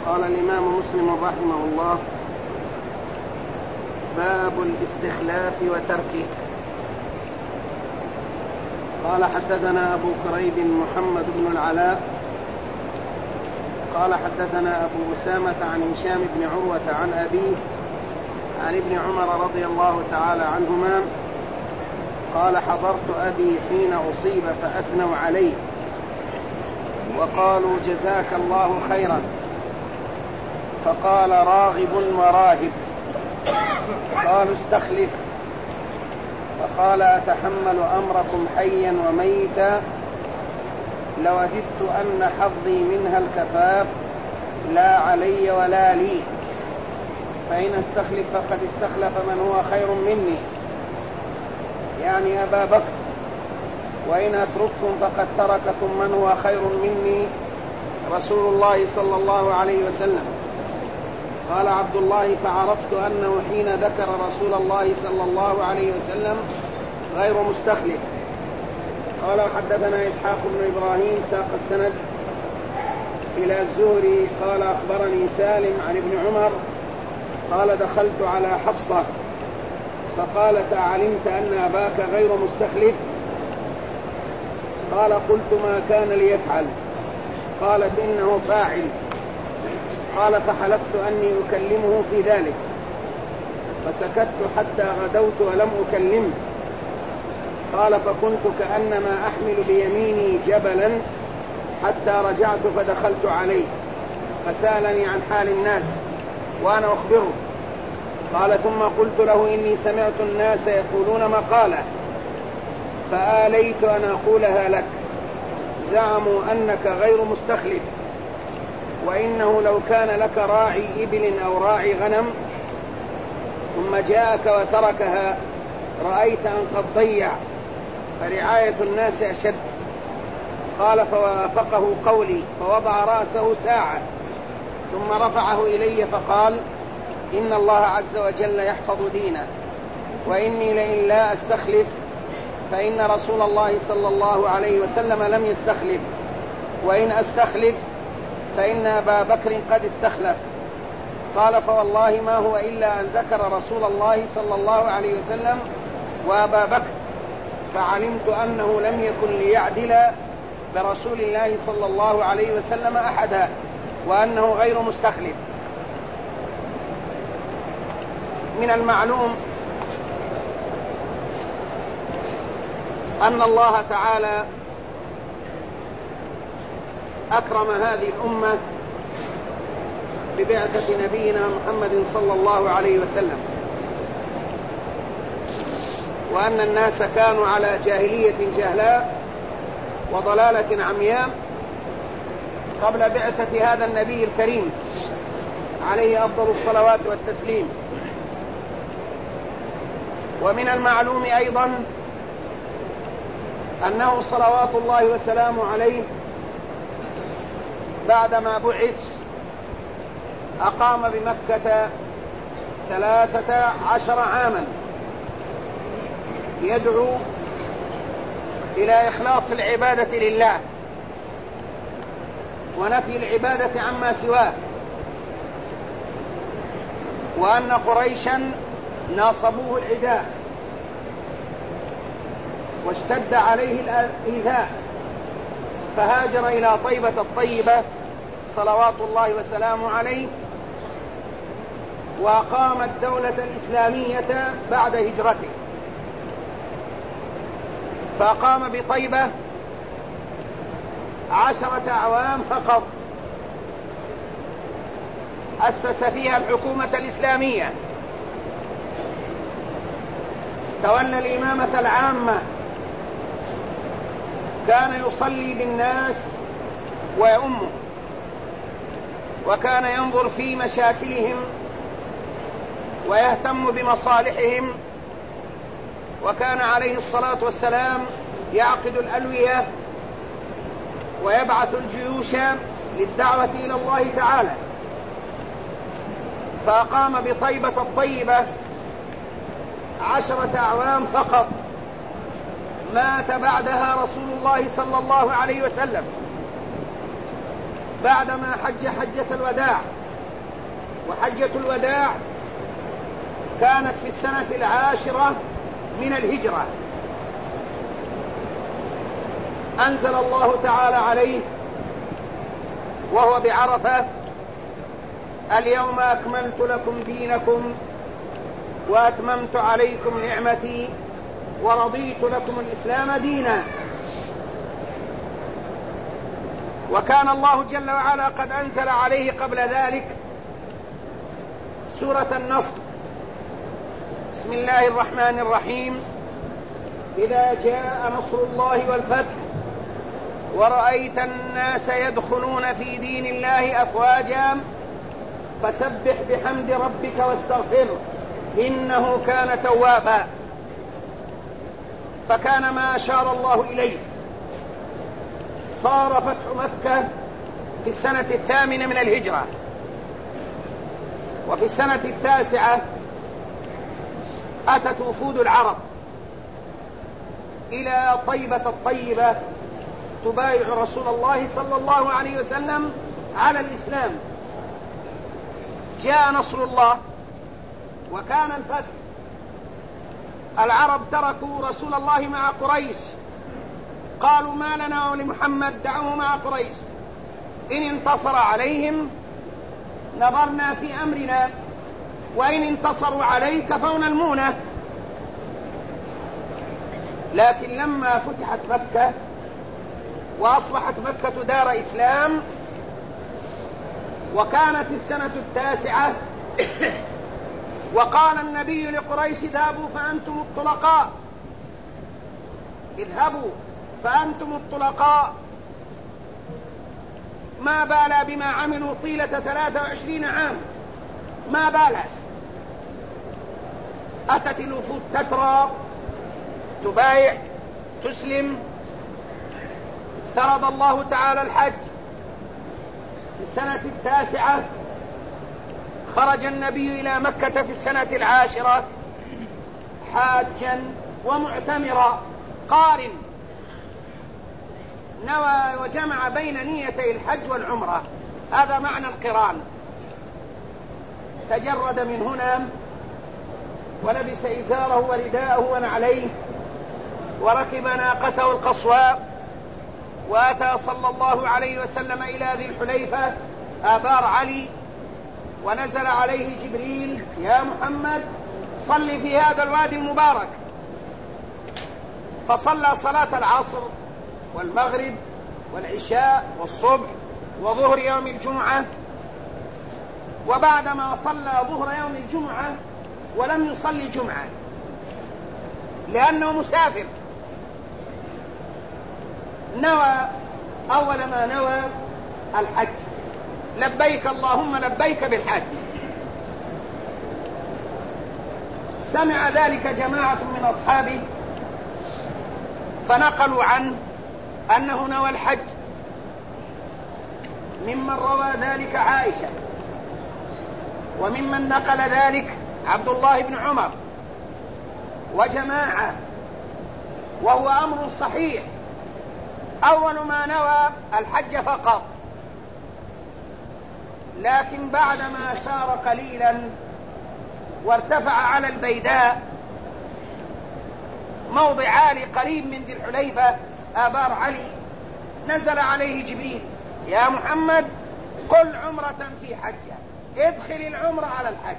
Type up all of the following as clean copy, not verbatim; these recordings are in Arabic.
قال الإمام مسلم رحمه الله: باب الاستخلاف وتركه. قال: حدثنا أبو كريب محمد بن العلاء قال: حدثنا أبو أسامة عن هشام بن عروة عن أبيه عن ابن عمر رضي الله تعالى عنهما قال: حضرت أبي حين أصيب فأثنوا عليه وقالوا: جزاك الله خيرا. فقال: راغب وراهب. قالوا: استخلف. فقال: أتحمل أمركم حيا وميتا؟ لوددت أن حظي منها الكفاف، لا علي ولا لي. فإن استخلف فقد استخلف من هو خير مني، يعني أبا بكر، وإن أترككم فقد ترككم من هو خير مني، رسول الله صلى الله عليه وسلم. قال عبد الله: فعرفت أنه حين ذكر رسول الله صلى الله عليه وسلم غير مستخلف. قال: حدثنا إسحاق بن إبراهيم ساق السند إلى الزهري قال: أخبرني سالم عن ابن عمر قال: دخلت على حفصة فقالت: أعلمت أن أباك غير مستخلف؟ قال: قلت: ما كان ليفعل؟ قالت: إنه فاعل. قال: فحلفت أني أكلمه في ذلك، فسكت حتى غدوت ولم أكلمه. قال: فكنت كأنما أحمل بيميني جبلا حتى رجعت فدخلت عليه فسألني عن حال الناس وأنا أخبره. قال: ثم قلت له: إني سمعت الناس يقولون مقالة فآليت أن أقولها لك. زعموا أنك غير مستخلف، وإنه لو كان لك راعي إبل أو راعي غنم ثم جاءك وتركها رأيت أن قد ضيع، فرعاية الناس أشد. قال: فوافقه قولي فوضع رأسه ساعة ثم رفعه إلي فقال: إن الله عز وجل يحفظ دينه، وإني لئن لا أستخلف فإن رسول الله صلى الله عليه وسلم لم يستخلف، وإن أستخلف فإن أبا بكر قد استخلف. قال: فوالله ما هو إلا أن ذكر رسول الله صلى الله عليه وسلم وأبا بكر، فعلمت أنه لم يكن ليعدل برسول الله صلى الله عليه وسلم أحدا، وأنه غير مستخلف. من المعلوم أن الله تعالى أكرم هذه الأمة ببعثة نبينا محمد صلى الله عليه وسلم، وأن الناس كانوا على جاهلية جهلاء وضلالة عمياء قبل بعثة هذا النبي الكريم عليه أفضل الصلوات والتسليم. ومن المعلوم أيضا أنه صلوات الله وسلامه عليه بعدما بعث أقام بمكة 13 عاما يدعو إلى إخلاص العبادة لله ونفي العبادة عما سواه، وأن قريشا ناصبوه العداء واشتد عليه الإيذاء، فهاجر إلى طيبة الطيبة صلوات الله وسلامه عليه، وأقام الدولة الإسلامية بعد هجرته، فأقام بطيبة 10 أعوام فقط، أسس فيها الحكومة الإسلامية، تولى الإمامة العامة، كان يصلي بالناس ويؤمه، وكان ينظر في مشاكلهم ويهتم بمصالحهم، وكان عليه الصلاة والسلام يعقد الألوية ويبعث الجيوش للدعوة إلى الله تعالى. فأقام بطيبة الطيبة 10 أعوام فقط، مات بعدها رسول الله صلى الله عليه وسلم بعدما حج حجة الوداع وحجة الوداع كانت في السنة 10 من الهجرة. أنزل الله تعالى عليه وهو بعرفة: اليوم أكملت لكم دينكم وأتممت عليكم نعمتي ورضيت لكم الإسلام دينا. وكان الله جل وعلا قد أنزل عليه قبل ذلك سورة النصر: بسم الله الرحمن الرحيم: إذا جاء نصر الله والفتح ورأيت الناس يدخلون في دين الله أفواجا فسبح بحمد ربك واستغفره إنه كان توابا. فكان ما أشار الله إليه. صار فتح مكة في السنة 8 من الهجرة، وفي السنة 9 أتت وفود العرب إلى طيبة الطيبة تبايع رسول الله صلى الله عليه وسلم على الإسلام. جاء نصر الله وكان الفتح. العرب تركوا رسول الله مع قريش، قالوا: ما لنا ولمحمد، دعوه مع قريش، إن انتصر عليهم نظرنا في أمرنا وإن انتصروا عليه كفونا المونة. لكن لما فتحت مكة وأصبحت مكة دار إسلام وكانت السنة 9 وقال النبي لقريش: اذهبوا فأنتم الطلقاء، اذهبوا فأنتم الطلقاء، ما بالا بما عملوا طيلة 23 عام، ما بالا. أتت الوفود تترى تبايع تسلم. افترض الله تعالى الحج في السنة 9. خرج النبي إلى مكة في السنة 10 حاجا ومعتمرا قارن، نوى وجمع بين نيتي الحج والعمرة. هذا معنى القران. تجرد من هنا ولبس إزاره ورداءه ونعليه وركب ناقته القصواء، وأتى صلى الله عليه وسلم إلى ذي الحليفة آبار علي، ونزل عليه جبريل: يا محمد صل في هذا الوادي المبارك. فصلى صلاة العصر والمغرب والعشاء والصبح وظهر يوم الجمعة. وبعدما صلى ظهر يوم الجمعة ولم يصلي جمعة لأنه مسافر، نوى أول ما نوى الحج: لبيك اللهم لبيك بالحج. سمع ذلك جماعة من أصحابه فنقلوا عنه أنه نوى الحج، ممن روى ذلك عائشة، وممن نقل ذلك عبد الله بن عمر وجماعة، وهو أمر صحيح. أول ما نوى الحج فقط، لكن بعدما سار قليلا وارتفع على البيداء موضع عالي قريب من ذي الحليفة آبار علي، نزل عليه جبريل: يا محمد قل عمرة في حجة، ادخل العمرة على الحج.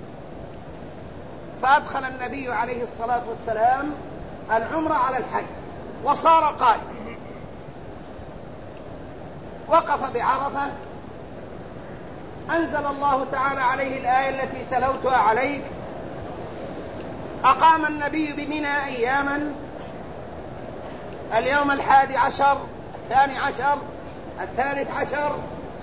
فأدخل النبي عليه الصلاة والسلام العمرة على الحج وصار قائم. وقف بعرفة، أنزل الله تعالى عليه الآية التي تلوتها عليك: أقام النبي بمنى أياما، اليوم 11 12 13،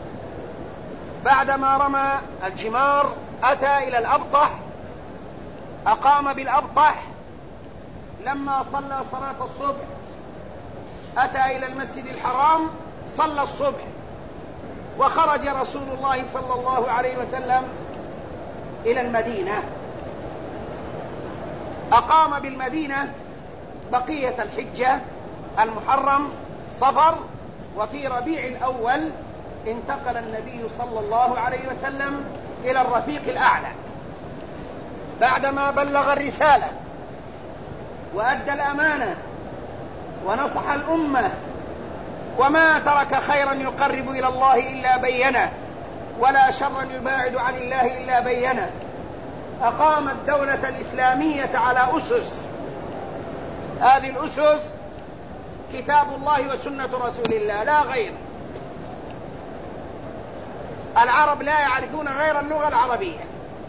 بعدما رمى الجمار أتى إلى الأبطح، أقام بالأبطح. لما صلى صلاة الصبح أتى إلى المسجد الحرام صلى الصبح، وخرج رسول الله صلى الله عليه وسلم إلى المدينة. أقام بالمدينة بقية الحجة: المحرم، صفر، وفي ربيع الأول انتقل النبي صلى الله عليه وسلم إلى الرفيق الأعلى بعدما بلغ الرسالة وأدى الأمانة ونصح الأمة، وما ترك خيرا يقرب إلى الله إلا بينه، ولا شرا يباعد عن الله إلا بينه. أقام الدولة الإسلامية على أسس، هذه الأسس كتاب الله وسنة رسول الله لا غير. العرب لا يعرفون غير اللغة العربية،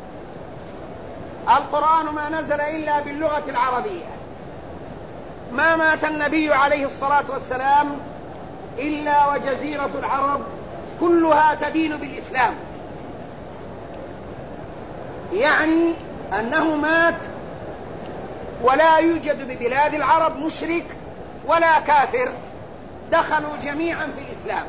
القرآن ما نزل إلا باللغة العربية، ما مات النبي عليه الصلاة والسلام إلا وجزيرة العرب كلها تدين بالإسلام، يعني أنه مات ولا يوجد ببلاد العرب مشرك ولا كافر، دخلوا جميعا في الإسلام.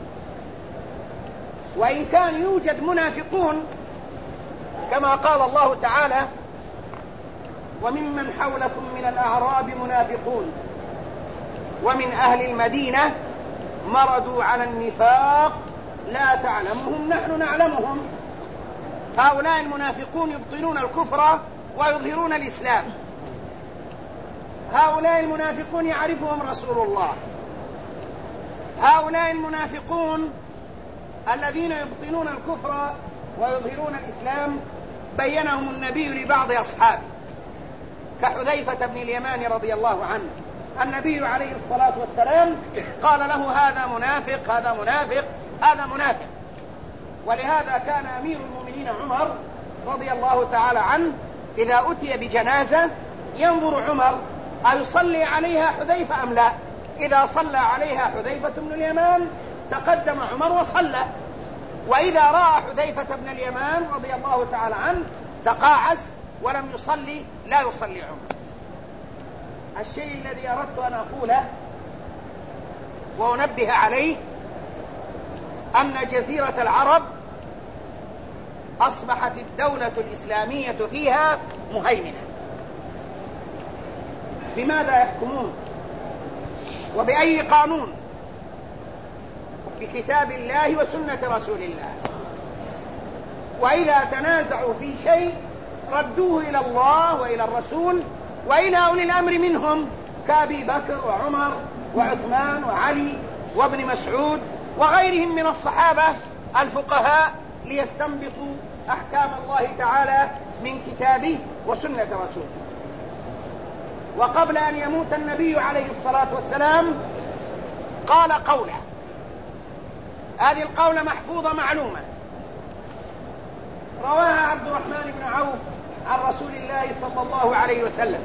وإن كان يوجد منافقون كما قال الله تعالى: وممن حولكم من الأعراب منافقون ومن أهل المدينة مرضوا على النفاق لا تعلمهم نحن نعلمهم. هؤلاء المنافقون يبطنون الكفر ويظهرون الإسلام، هؤلاء المنافقون يعرفهم رسول الله، هؤلاء المنافقون الذين يبطنون الكفر ويظهرون الإسلام بينهم النبي لبعض أصحابه كحذيفة بن اليمان رضي الله عنه. النبي عليه الصلاة والسلام قال له: هذا منافق، هذا منافق، هذا منافق. ولهذا كان أمير المؤمنين عمر رضي الله تعالى عنه إذا أتي بجنازة ينظر عمر أيصلي عليها حذيفة أم لا. إذا صلى عليها حذيفة بن اليمان تقدم عمر وصلى، وإذا رأى حذيفة بن اليمان رضي الله تعالى عنه تقاعس ولم يصلي لا يصلي عمر. الشيء الذي أردت أن أقوله وأنبه عليه أن جزيرة العرب أصبحت الدولة الإسلامية فيها مهيمنة. بماذا يحكمون وبأي قانون؟ بكتاب الله وسنة رسول الله. وإذا تنازعوا في شيء ردوه إلى الله وإلى الرسول وإلى أولي الأمر منهم كأبي بكر وعمر وعثمان وعلي وابن مسعود وغيرهم من الصحابة الفقهاء، ليستنبطوا أحكام الله تعالى من كتابه وسنة رسوله. وقبل أن يموت النبي عليه الصلاة والسلام قال قوله، هذه القولة محفوظة معلومة، رواها عبد الرحمن بن عوف عن رسول الله صلى الله عليه وسلم: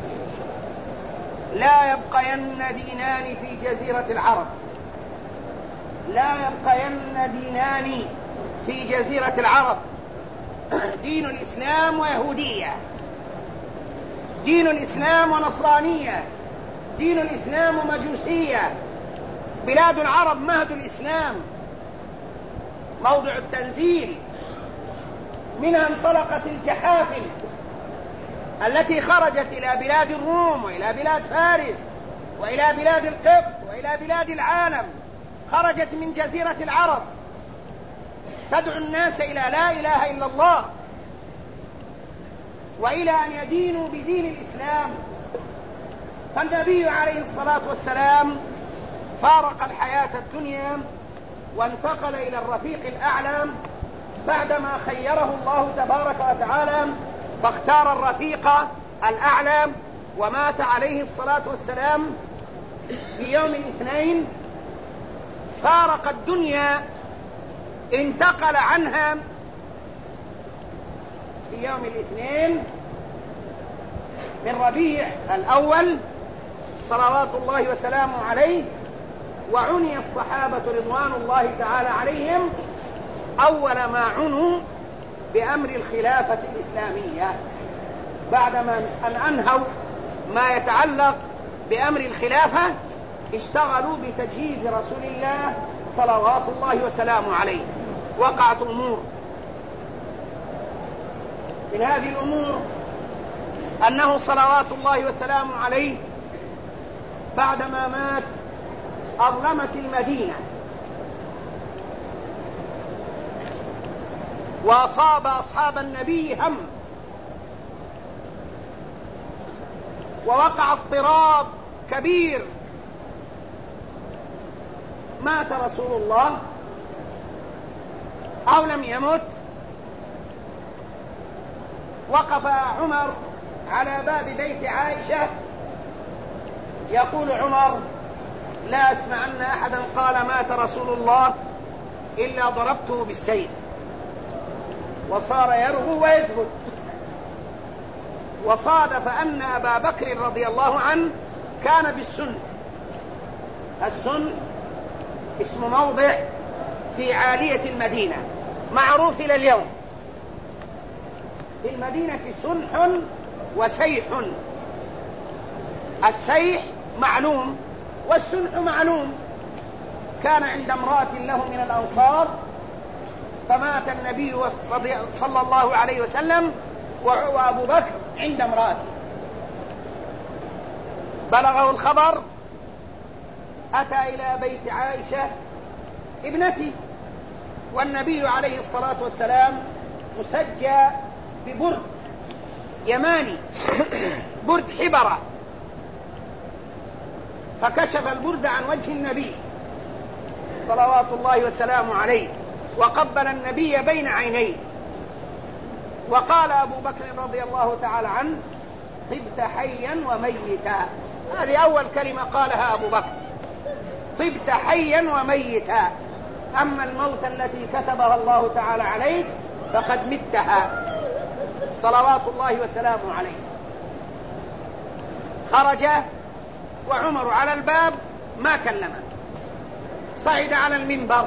لا يبقين دينان في جزيرة العرب، لا يبقين دينان في جزيرة العرب، دين الإسلام ويهودية، دين الإسلام ونصرانية، دين الإسلام ومجوسية. بلاد العرب مهد الإسلام، موضع التنزيل، منها انطلقت الجحافل التي خرجت إلى بلاد الروم وإلى بلاد فارس وإلى بلاد القبط وإلى بلاد العالم، خرجت من جزيرة العرب تدعو الناس إلى لا إله إلا الله وإلى أن يدينوا بدين الإسلام. فالنبي عليه الصلاة والسلام فارق الحياة الدنيا وانتقل إلى الرفيق الأعلى بعدما خيره الله تبارك وتعالى، فاختار الرفيق الأعلى، ومات عليه الصلاة والسلام في يوم الاثنين، فارق الدنيا، انتقل عنها في يوم الاثنين من ربيع الأول صلوات الله وسلامه عليه. وعني الصحابة رضوان الله تعالى عليهم أول ما عنوا بأمر الخلافة الإسلامية، بعدما أن أنهوا ما يتعلق بأمر الخلافة اشتغلوا بتجهيز رسول الله صلوات الله وسلامه عليه. وقعت أمور، من هذه الأمور أنه صلوات الله وسلامه عليه بعدما مات أظلمت المدينة وأصاب أصحاب النبي هم، ووقع اضطراب كبير. مات رسول الله أو لم يمت؟ وقف عمر على باب بيت عائشة يقول عمر: لا أسمع أن أحدا قال مات رسول الله إلا ضربته بالسيف. وصار يرغو ويزهد. وصادف أن أبا بكر رضي الله عنه كان بالسن. السن اسم موضع في عالية المدينة، معروف إلى اليوم. في المدينة سنح وسيح. السيح معلوم والسنح معلوم. كان عند امرأة له من الأنصار، فمات النبي صلى الله عليه وسلم وأبو بكر عند امرأته. بلغه الخبر، أتى إلى بيت عائشة ابنتي، والنبي عليه الصلاة والسلام مسجى ببرد يماني، برد حبرة، فكشف البرد عن وجه النبي صلوات الله وسلامه عليه، وقبل النبي بين عينيه، وقال أبو بكر رضي الله تعالى عنه: طبت حيا وميتا. هذه أول كلمة قالها أبو بكر: طبت حيا وميتا، أما الموت التي كتبها الله تعالى عليك فقد متها، صلوات الله وسلامه عليه. خرج وعمر على الباب ما كلمه، صعد على المنبر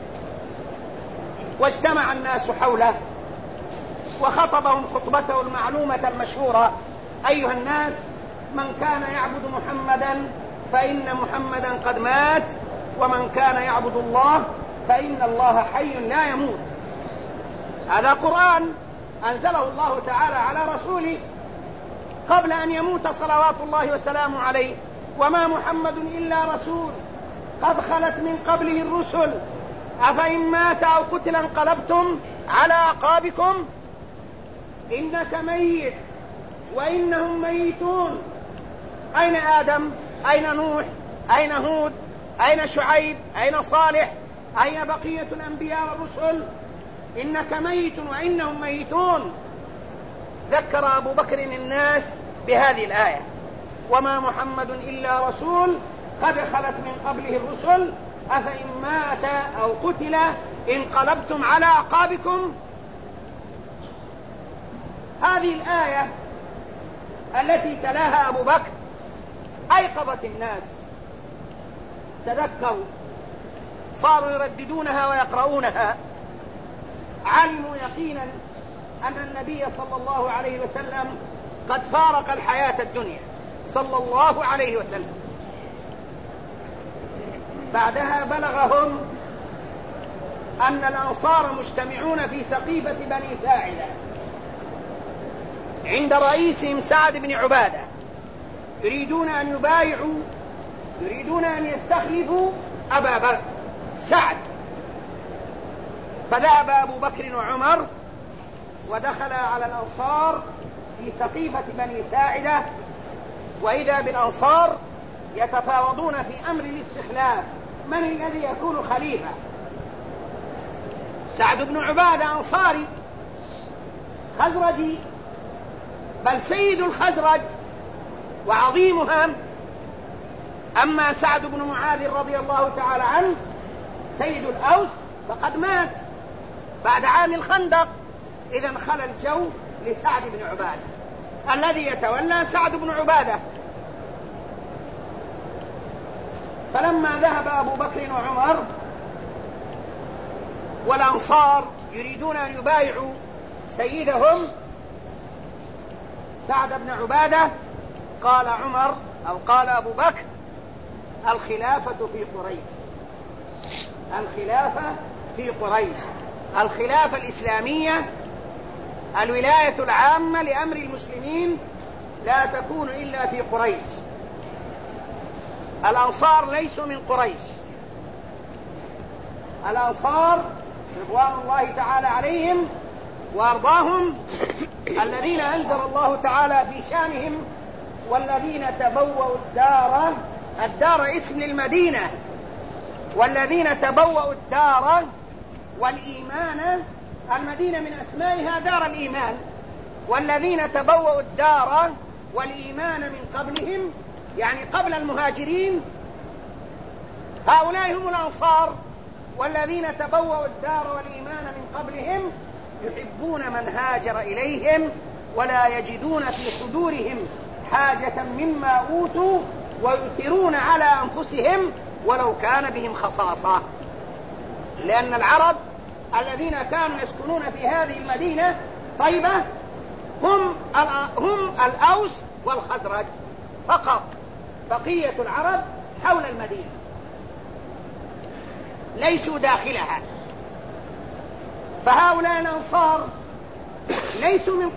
واجتمع الناس حوله وخطبهم خطبته المعلومة المشهورة: أيها الناس، من كان يعبد محمدا فإن محمدا قد مات، ومن كان يعبد الله فإن الله حي لا يموت. هذا قرآن أنزله الله تعالى على رسوله قبل أن يموت صلوات الله وسلامه عليه. وما محمد إلا رسول قد خلت من قبله الرسل، أفإن مات أو قتل انقلبتم على أعقابكم، إنك ميت وإنهم ميتون. أين آدم؟ أين نوح؟ أين هود؟ أين شعيب؟ أين صالح؟ أين بقية الأنبياء والرسل؟ إنك ميت وإنهم ميتون. ذكر أبو بكر الناس بهذه الآية: وما محمد إلا رسول قد خلت من قبله الرسل، أفإن مات أو قتل انقلبتم على أعقابكم. هذه الآية التي تلاها أبو بكر أيقظت الناس، تذكروا، صاروا يرددونها ويقرؤونها. علموا يقينا أن النبي صلى الله عليه وسلم قد فارق الحياة الدنيا صلى الله عليه وسلم. بعدها بلغهم أن الأنصار مجتمعون في سقيفة بني ساعدة عند رئيسهم سعد بن عبادة، يريدون أن يبايعوا، يريدون أن يستخلفوا أبا بكر سعد. فذهب أبو بكر وعمر ودخل على الأنصار في سقيفة بني ساعدة، وإذا بالأنصار يتفاوضون في أمر الاستخلاف، من الذي يكون خليفة. سعد بن عبادة أنصاري خزرجي، بل سيد الخزرج وعظيمها. أما سعد بن معاذ رضي الله تعالى عنه سيد الأوس فقد مات بعد عام الخندق، إذن خلى الجو لسعد بن عبادة الذي يتولى سعد بن عبادة. فلما ذهب أبو بكر وعمر والأنصار يريدون أن يبايعوا سيدهم سعد بن عبادة، قال عمر أو قال أبو بكر: الخلافة في قريش، الخلافة في قريش، الخلافة الإسلامية، الولاية العامة لأمر المسلمين لا تكون إلا في قريش. الأنصار ليسوا من قريش، الأنصار رضوان الله تعالى عليهم وأرضاهم الذين أنزل الله تعالى في شانهم: والذين تبوأوا الدار اسم للمدينة، والذين تبوأوا الدار والإيمان، المدينة من أسمائها دار الإيمان، والذين تبوأوا الدار والإيمان من قبلهم، يعني قبل المهاجرين، هؤلاء هم الأنصار. والذين تبوأوا الدار والإيمان من قبلهم يحبون من هاجر إليهم ولا يجدون في صدورهم حاجة مما أوتوا ويؤثرون على أنفسهم ولو كان بهم خصاصة. لأن العرب الذين كانوا يسكنون في هذه المدينة طيبة هم الأوس والخزرج فقط، بقية العرب حول المدينة ليسوا داخلها. فهؤلاء الأنصار ليسوا من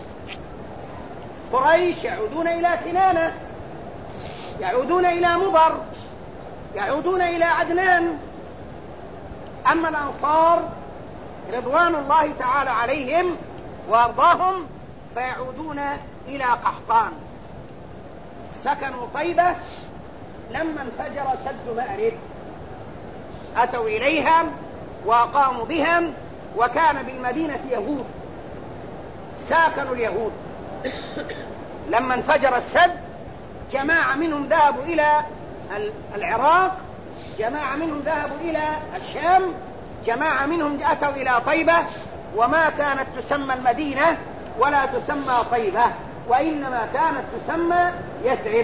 قريش يعودون إلى كنانة، يعودون إلى مضر، يعودون إلى عدنان. أما الأنصار رضوان الله تعالى عليهم وأرضاهم فيعودون إلى قحطان. سكنوا طيبة لما انفجر سد مأرب، أتوا إليها وأقاموا بهم، وكان بالمدينة يهود ساكنوا اليهود. لما انفجر السد جماعة منهم ذهبوا إلى العراق، جماعة منهم ذهبوا إلى الشام، جماعة منهم أتوا إلى طيبة، وما كانت تسمى المدينة ولا تسمى طيبة، وإنما كانت تسمى يثرب.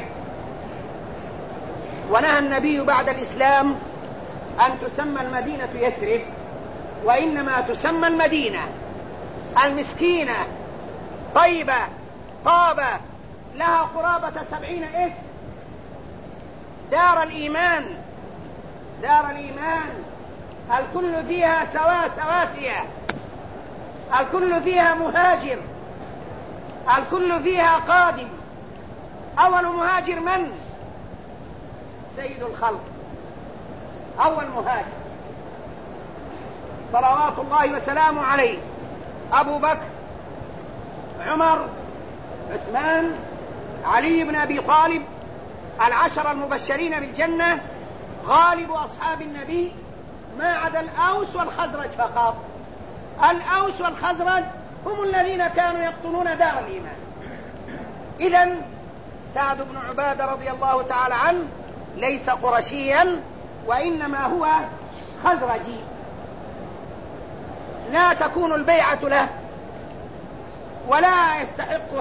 ونهى النبي بعد الإسلام أن تسمى المدينة يثرب، وإنما تسمى المدينة المسكينة طيبة طابة، لها قرابة 70 اسم. دار الإيمان، دار الإيمان، الكل فيها سواسية، الكل فيها مهاجر، الكل فيها قادم. أول مهاجر من؟ سيد الخلق، أول مهاجر صلوات الله وسلامه عليه: أبو بكر، عمر، عثمان، علي بن أبي طالب، العشر المبشرين بالجنة، غالب أصحاب النبي، ما عدا الأوس والخزرج فقط. الأوس والخزرج هم الذين كانوا يقطنون دار الإيمان. إذن سعد بن عبادة رضي الله تعالى عنه ليس قرشيا، وإنما هو خزرجي. لا تكون البيعة له، ولا يستحق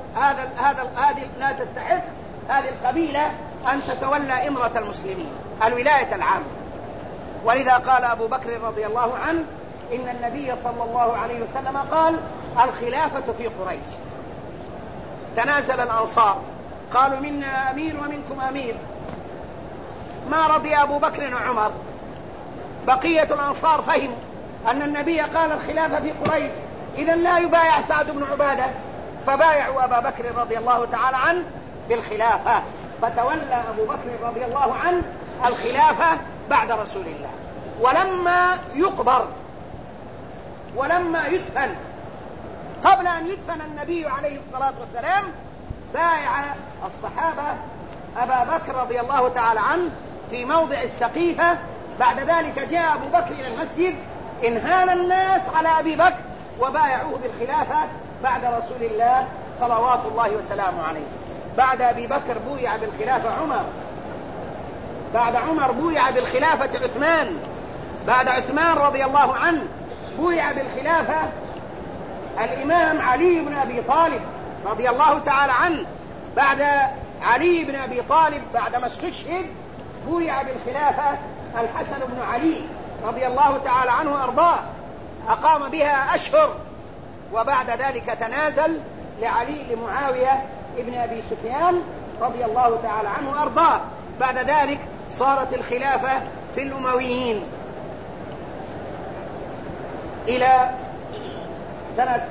لا تستحق هذه القبيلة أن تتولى إمرة المسلمين، الولاية العامة. ولذا قال أبو بكر رضي الله عنه: إن النبي صلى الله عليه وسلم قال: الخلافة في قريش. تنازل الأنصار، قالوا: منا أمير ومنكم أمير. ما رضي أبو بكر وعمر. بقية الأنصار فهموا أن النبي قال الخلافة في قريش، إذن لا يبايع سعد بن عبادة، فبايعوا أبا بكر رضي الله تعالى عنه بالخلافة، فتولى أبو بكر رضي الله عنه الخلافة بعد رسول الله. ولما يقبر ولما يدفن، قبل أن يدفن النبي عليه الصلاة والسلام، بايع الصحابة أبا بكر رضي الله تعالى عنه في موضع السقيفة. بعد ذلك جاء أبو بكر إلى المسجد، انهال الناس على أبي بكر وبايعوه بالخلافة بعد رسول الله صلوات الله وسلامه عليه. بعد أبي بكر بويع بالخلافة عمر، بعد عمر بويع بالخلافة عثمان، بعد عثمان رضي الله عنه بويع بالخلافة الإمام علي بن أبي طالب رضي الله تعالى عنه. بعد علي بن أبي طالب بعدما استشهد بويع بالخلافة الحسن بن علي رضي الله تعالى عنه وأرضاه، أقام بها أشهر. وبعد ذلك تنازل لمعاوية ابن أبي سفيان رضي الله تعالى عنه وأرضاه. بعد ذلك صارت الخلافة في الأمويين إلى سنة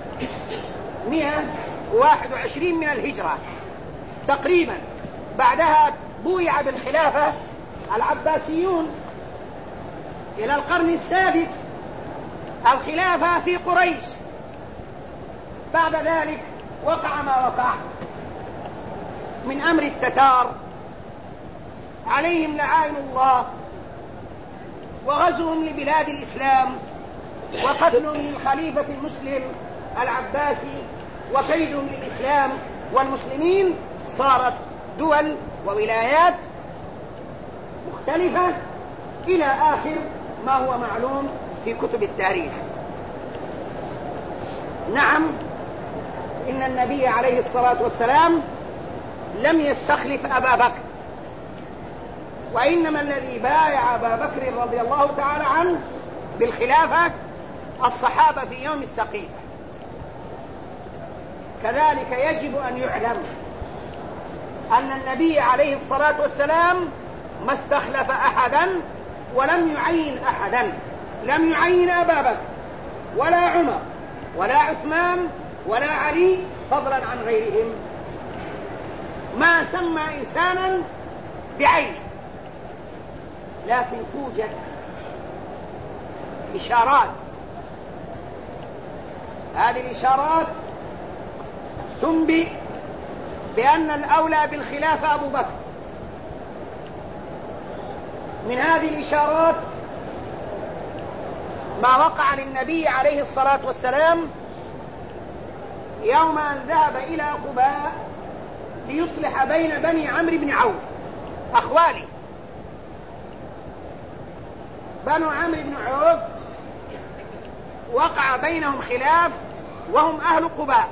121 من الهجرة تقريبا. بعدها بويع بالخلافة العباسيون إلى القرن السادس. الخلافة في قريش بعد ذلك وقع ما وقع من أمر التتار عليهم لعائن الله، وغزوهم لبلاد الإسلام، وقتلهم للخليفة المسلم العباسي، وكيدهم للإسلام والمسلمين. صارت دول وولايات مختلفة إلى آخر ما هو معلوم في كتب التاريخ. نعم، إن النبي عليه الصلاة والسلام لم يستخلف أبا بكر، وإنما الذي بايع أبا بكر رضي الله تعالى عنه بالخلافة الصحابة في يوم السقيفة. كذلك يجب أن يعلم أن النبي عليه الصلاة والسلام ما استخلف أحدا ولم يعين أحدا، لم يعين أبا بكر ولا عمر ولا عثمان ولا علي فضلا عن غيرهم. ما سمى إنسانا بعينه، لكن توجد إشارات، هذه الإشارات تنبئ بأن الأولى بالخلافة أبو بكر. من هذه الإشارات ما وقع للنبي عليه الصلاة والسلام يوم أن ذهب إلى قباء ليصلح بين بني عمرو بن عوف أخواني. بنو عمرو بن عوف وقع بينهم خلاف وهم أهل قباء،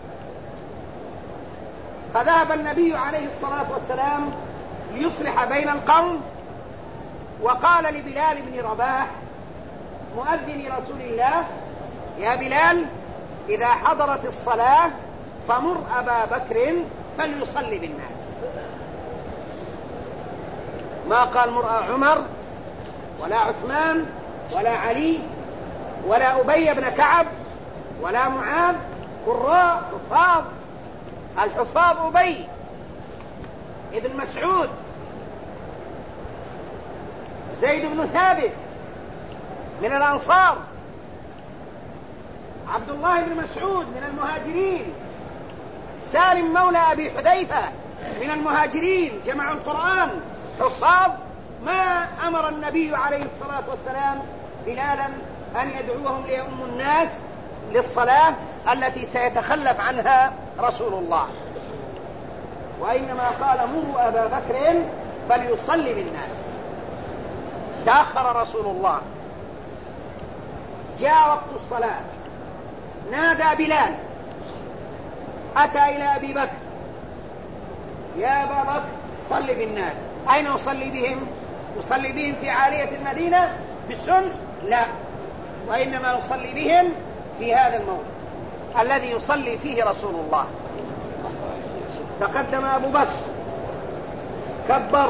فذهب النبي عليه الصلاة والسلام ليصلح بين القوم، وقال لبلال بن رباح مؤذن رسول الله: يا بلال، إذا حضرت الصلاة فمر أبا بكر فليصلي بالناس. ما قال مر عمر ولا عثمان ولا علي ولا أبي بن كعب ولا معاذ، قراء حفاظ. الحفاظ أبي ابن مسعود، زيد بن ثابت من الأنصار، عبد الله بن مسعود من المهاجرين، سالم مولى أبي حذيفة من المهاجرين، جمع القرآن، حفاظ. ما أمر النبي عليه الصلاة والسلام بلالا أن يدعوهم ليؤموا الناس للصلاة التي سيتخلف عنها رسول الله، وإنما قال: مروا أبا بكر فليصلي بالناس. تأخر رسول الله، جاء وقت الصلاة، نادى بلال، أتى إلى أبي بكر: يا أبا بكر صل بالناس. أين أصلي بهم؟ يصلي بهم في عالية المدينة بالسن؟ لا، وإنما يصلي بهم في هذا الموضع الذي يصلي فيه رسول الله. تقدم أبو بكر، كبر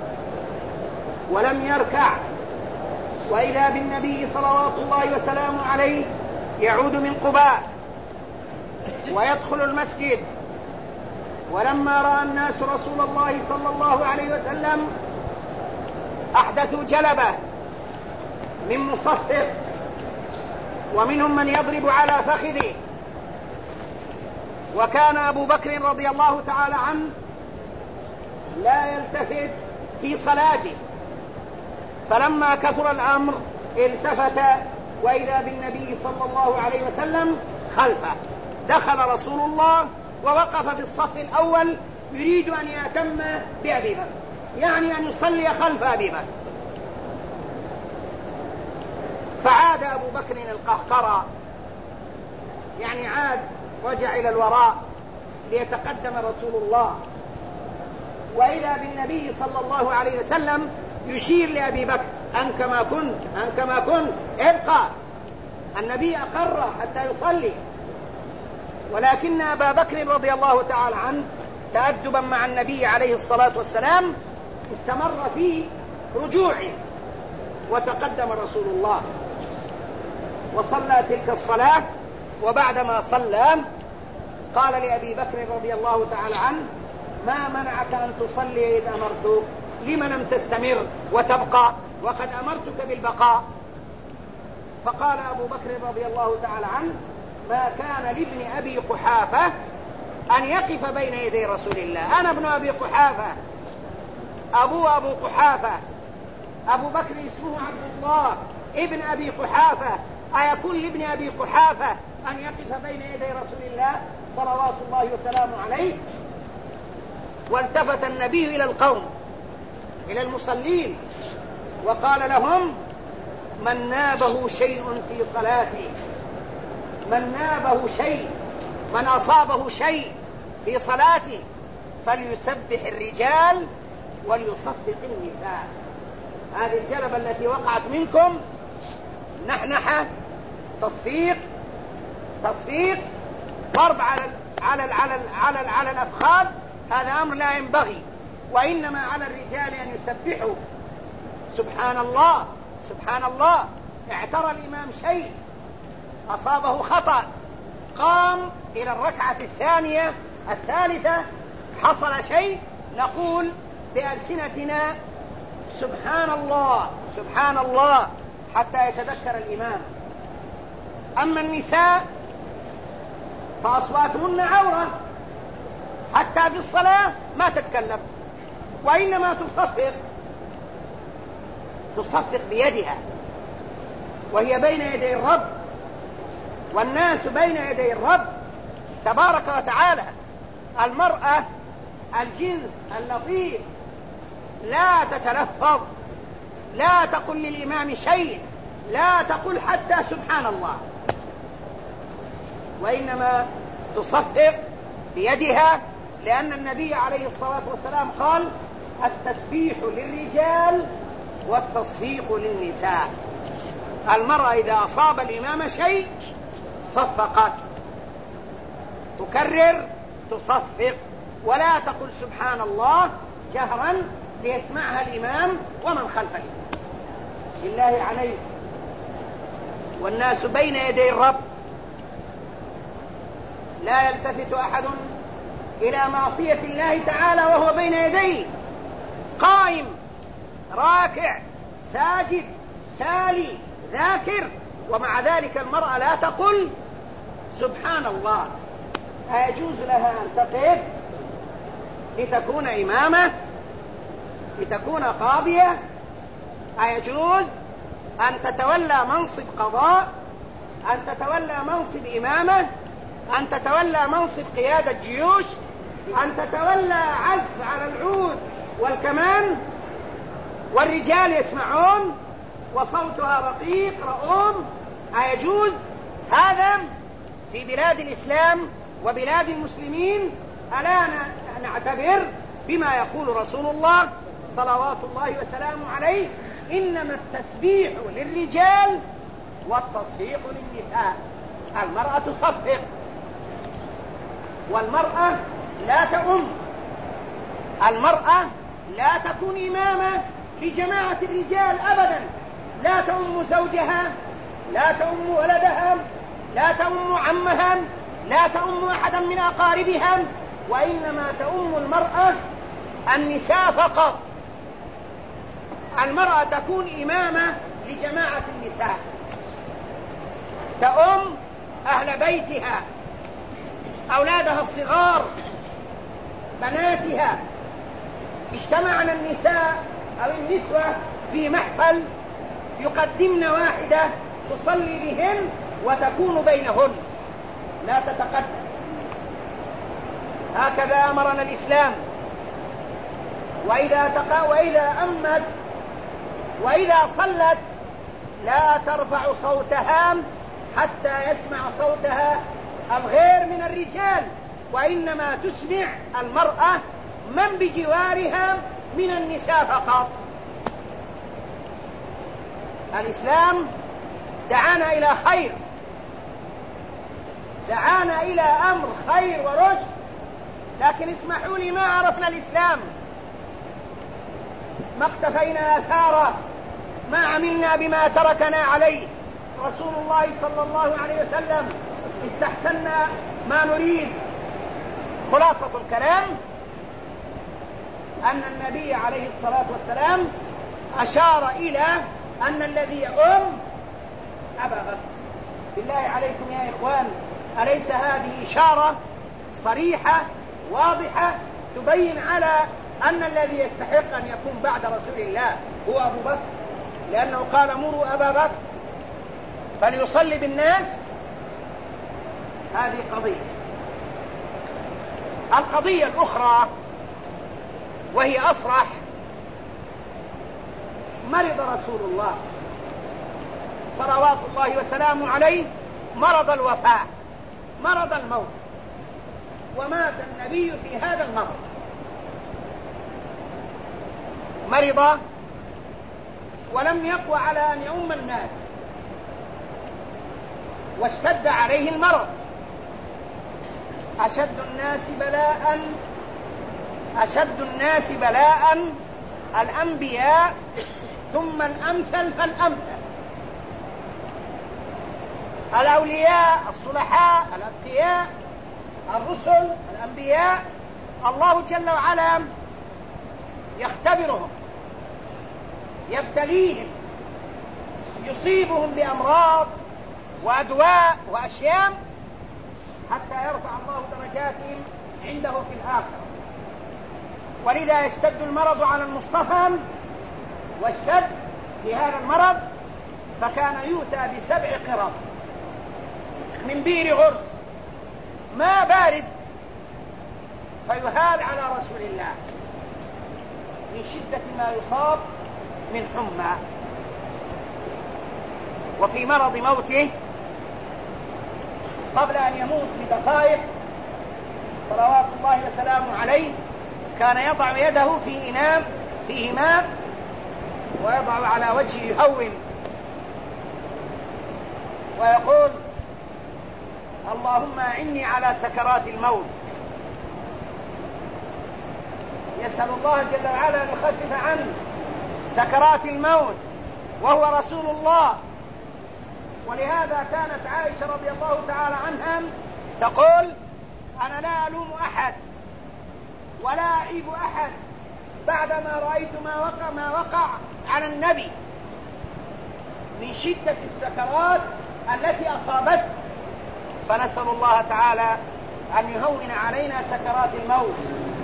ولم يركع، وإذا بالنبي صلوات الله وسلامه عليه يعود من قباء ويدخل المسجد. ولما رأى الناس رسول الله صلى الله عليه وسلم أحدثوا جلبة من مصفف، ومنهم من يضرب على فخذه. وكان أبو بكر رضي الله تعالى عنه لا يلتفت في صلاته، فلما كثر الأمر التفت وإذا بالنبي صلى الله عليه وسلم خلفه. دخل رسول الله ووقف في الصف الأول يريد أن يأتم بأبي بكر، يعني أن يصلي خلف أبي بكر. فعاد أبو بكر القهقرى، يعني عاد، رجع إلى الوراء ليتقدم رسول الله، وإذا بالنبي صلى الله عليه وسلم يشير لأبي بكر: أن كما كنت، أن كما كنت، ابقى. النبي أقر حتى يصلي، ولكن أبا بكر رضي الله تعالى عنه تأدبا مع النبي عليه الصلاة والسلام استمر في رجوعه، وتقدم رسول الله وصلى تلك الصلاة. وبعدما صلى قال لأبي بكر رضي الله تعالى عنه: ما منعك أن تصلي إذ أمرتك؟ لم لم تستمر وتبقى وقد أمرتك بالبقاء؟ فقال أبو بكر رضي الله تعالى عنه: ما كان لابن أبي قحافة أن يقف بين يدي رسول الله. أنا ابن أبي قحافة، أبوه أبو قحافة، أبو بكر اسمه عبد الله ابن أبي قحافة، أيكون لابن أبي قحافة أن يقف بين يدي رسول الله صلوات الله وسلامه عليه؟ والتفت النبي إلى القوم، إلى المصلين، وقال لهم: من نابه شيء في صلاته، من نابه شيء، من أصابه شيء في صلاته فليسبح الرجال وليصفق النساء. هذه الجلبة التي وقعت منكم نحنحة، تصفيق، ضرب على الأفخاذ، هذا أمر لا ينبغي، وإنما على الرجال أن يسبحوا. سبحان الله، سبحان الله. اعترى الإمام شيء، أصابه خطأ، قام إلى الركعة الثانية الثالثة، حصل شيء، نقول بألسنتنا: سبحان الله، سبحان الله، حتى يتذكر الإمام. أما النساء فأصواتهن عورة، حتى في الصلاة ما تتكلم، وإنما تصفق بيدها، وهي بين يدي الرب، والناس بين يدي الرب تبارك وتعالى. المرأة الجنس اللطيف لا تتلفظ، لا تقل للإمام شيء، لا تقل حتى سبحان الله، وإنما تصفق بيدها، لأن النبي عليه الصلاة والسلام قال: التسبيح للرجال والتصفيق للنساء. المرأة إذا أصاب الإمام شيء صفقت، تكرر، تصفق، ولا تقل سبحان الله جهرا ليسمعها الإمام ومن خلف الإمام. بالله عليك، والناس بين يدي الرب، لا يلتفت أحد إلى معصية الله تعالى وهو بين يديه، قائم، راكع، ساجد، تالي، ذاكر، ومع ذلك المرأة لا تقل سبحان الله. أيجوز لها أن تقف لتكون إمامة، لتكون قاضية؟ أيجوز أن تتولى منصب قضاء، أن تتولى منصب إمامة، أن تتولى منصب قيادة جيوش، أن تتولى عزف على العود والكمان والرجال يسمعون وصوتها رقيق رؤوم؟ أيجوز هذا في بلاد الإسلام وبلاد المسلمين؟ ألا نعتبر بما يقول رسول الله صلوات الله وسلامه عليه: إنما التسبيح للرجال والتصفيق للنساء. المرأة تصفق، والمرأة لا تؤم، المرأة لا تكون إمامة لجماعة الرجال أبدا، لا تؤم زوجها، لا تؤم ولدها، لا تؤم عمها، لا تؤم أحدا من أقاربها، وإنما تؤم المرأة النساء فقط. المرأة تكون إمامة لجماعة النساء، تؤم أهل بيتها، أولادها الصغار، بناتها. اجتمعنا النساء أو النسوة في محفل، يقدمن واحدة تصلي بهن وتكون بينهن، لا تتقدم. هكذا أمرنا الإسلام. وإذا أمت وإذا صلت لا ترفع صوتها حتى يسمع صوتها الغير من الرجال، وإنما تسمع المرأة من بجوارها من النساء فقط. الإسلام دعانا إلى خير، دعانا إلى أمر خير ورشد، لكن اسمحوا لي، ما عرفنا الإسلام، ما اقتفينا آثاره، ما عملنا بما تركنا عليه رسول الله صلى الله عليه وسلم، استحسنا ما نريد. خلاصة الكلام أن النبي عليه الصلاة والسلام أشار إلى أن الذي يؤم أبا بكر. بالله عليكم يا إخوان، أليس هذه إشارة صريحة واضحة تبين على أن الذي يستحق أن يكون بعد رسول الله هو أبو بكر، لأنه قال مروا أبا بكر فليصلي بالناس؟ هذه قضية. القضية الأخرى وهي أصرح: مرض رسول الله صلوات الله وسلامه عليه مرض الوفاة، مرض الموت، ومات النبي في هذا المرض. مرض ولم يقوى على أن يؤم الناس، واشتد عليه المرض. أشد الناس بلاء الأنبياء ثم الأمثل فالأمثل. الأولياء الصلحاء الأتقياء الرسل الأنبياء الله جل وعلا يختبرهم، يبتليهم، يصيبهم بأمراض وأدواء وأشياء حتى يرفع الله درجاتهم عنده في الآخرة. ولذا يشتد المرض على المصطفى، واشتد في هذا المرض فكان يؤتى ب7 قرب من بير غرس ما بارد فيهال على رسول الله من شدة ما يصاب من حمى. وفي مرض موته قبل أن يموت بدقائق صلوات الله وسلامه عليه كان يضع يده في إناء فيه ماء ويضع على وجهه يهون ويقول: اللهم أعني على سكرات الموت. يسأل الله جل وعلا أن يخفف عنه سكرات الموت وهو رسول الله. ولهذا كانت عائشة رضي الله تعالى عنها تقول: أنا لا ألوم أحد ولا أعيب أحد بعدما رأيت ما وقع على النبي من شدة السكرات التي أصابته، فنسأل الله تعالى أن يهون علينا سكرات الموت.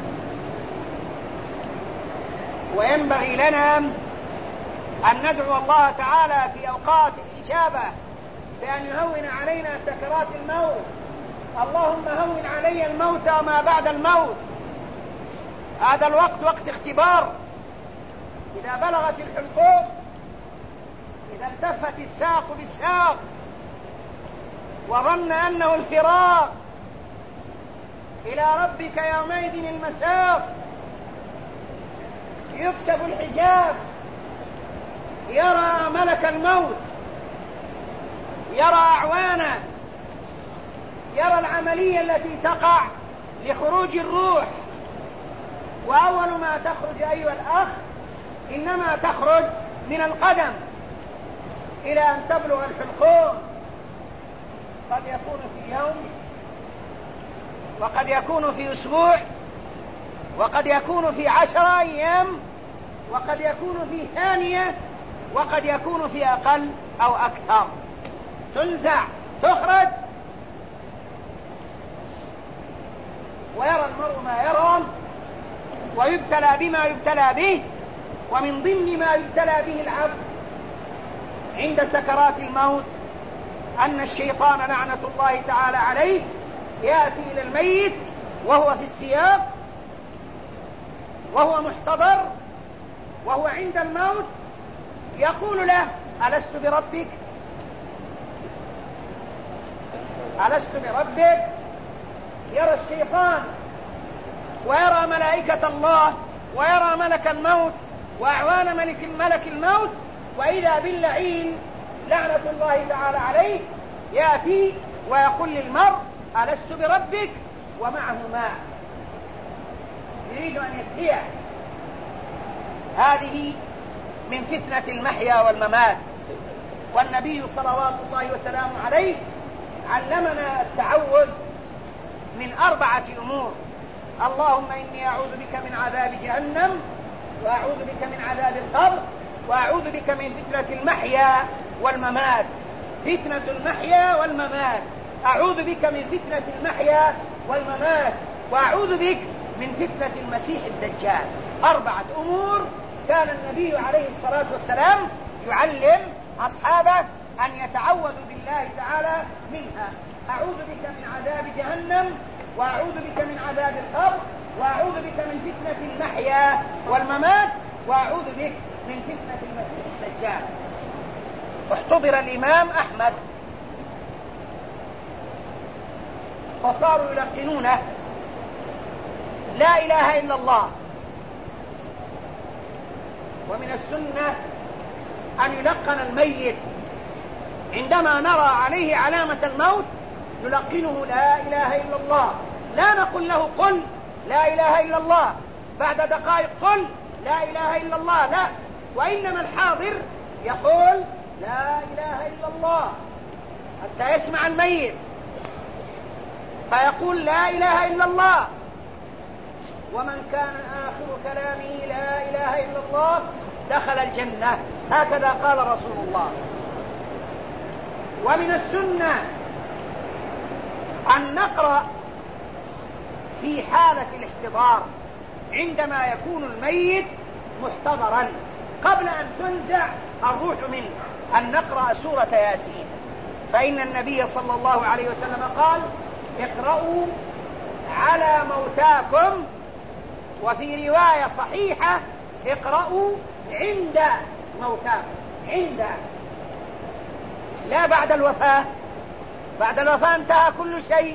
وينبغي لنا أن ندعو الله تعالى في أوقات الإجابة بأن يهون علينا سكرات الموت. اللهم هون علي الموت وما بعد الموت. هذا الوقت وقت اختبار. إذا بلغت الحلقوم، إذا التفت الساق بالساق وظن أنه الفراق، إلى ربك يومئذ المساق، يكشف الحجاب، يرى ملك الموت، يرى أعوانه، يرى العملية التي تقع لخروج الروح. وأول ما تخرج أيها الأخ إنما تخرج من القدم إلى أن تبلغ الحلقوم. قد يكون في يوم، وقد يكون في أسبوع، وقد يكون في 10 أيام، وقد يكون في ثانية، وقد يكون في أقل أو أكثر. تنزع، تخرج، ويرى المرء ما يرى، ويبتلى بما يبتلى به. ومن ضمن ما يبتلى به العبد عند سكرات الموت أن الشيطان لعنة الله تعالى عليه يأتي إلى الميت وهو في السياق، وهو محتضر، وهو عند الموت، يقول له: ألست بربك؟ ألست بربك؟ يرى الشيطان ويرى ملائكة الله ويرى ملك الموت وأعوان ملك الموت، وإذا باللعين لعنة الله تعالى عليه يأتي ويقول للمرء: ألست بربك؟ ومعه ماء يريد أن يسقيه. هذه من فتنة المحيا والممات. والنبي صلوات الله وسلامه عليه علمنا التعوذ من 4 أمور: اللهم إني أعوذ بك من عذاب جهنم، وأعوذ بك من عذاب القبر، وأعوذ بك من فتنة المحيا والممات. فتنة المحيا والممات أعوذ بك من فتنة المحيا والممات، وأعوذ بك من فتنة المسيح الدجال. 4 أمور كان النبي عليه الصلاة والسلام يعلم أصحابه أن يتعوذوا بالله تعالى منها. أعوذ بك من عذاب جهنم، وأعوذ بك من عذاب القبر، وأعوذ بك من فتنة المحيا والممات، وأعوذ بك من فتنة المسيح الدجال. احتضر الإمام أحمد فصاروا يلقنونه لا إله إلا الله. ومن السنة أن يلقن الميت عندما نرى عليه علامة الموت نلقنه لا إله إلا الله، لا نقول له قل لا إله إلا الله بعد دقائق قل لا إله إلا الله، لا، وإنما الحاضر يقول لا إله إلا الله حتى يسمع الميت فيقول لا إله إلا الله. ومن كان آخر كلامه لا إله إلا الله دخل الجنة، هكذا قال رسول الله. ومن السنة أن نقرأ في حالة الاحتضار عندما يكون الميت محتضرا قبل أن تنزع الروح منه أن نقرأ سورة ياسين، فإن النبي صلى الله عليه وسلم قال اقرأوا على موتاكم، وفي رواية صحيحة اقرأوا عند موتاكم، عند، لا بعد الوفاة، بعد الوفاة انتهى كل شيء،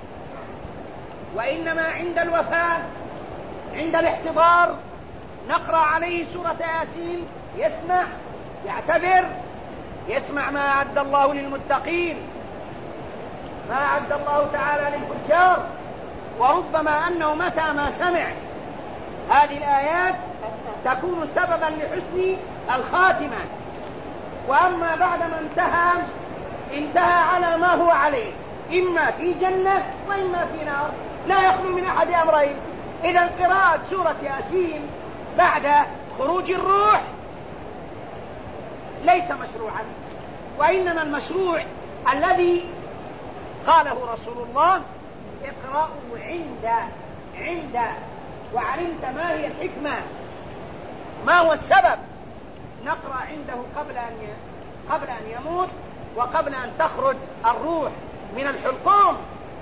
وإنما عند الوفاة عند الاحتضار نقرأ عليه سورة ياسين، يسمع، يعتبر، يسمع ما أعد الله للمتقين، ما أعد الله تعالى للفجار. وربما أنه متى ما سمع هذه الآيات تكون سببا لحسن الخاتمة، وأما بعدما انتهى على ما هو عليه، إما في جنة وإما في نار، لا يخلو من أحد أمرين. إذا قراءة سورة ياسين بعد خروج الروح ليس مشروعا، وإنما المشروع الذي قاله رسول الله اقرأوا عند، وعلمت ما هي الحكمة، ما هو السبب، نقرأ عنده قبل أن يموت وقبل أن تخرج الروح من الحلقوم.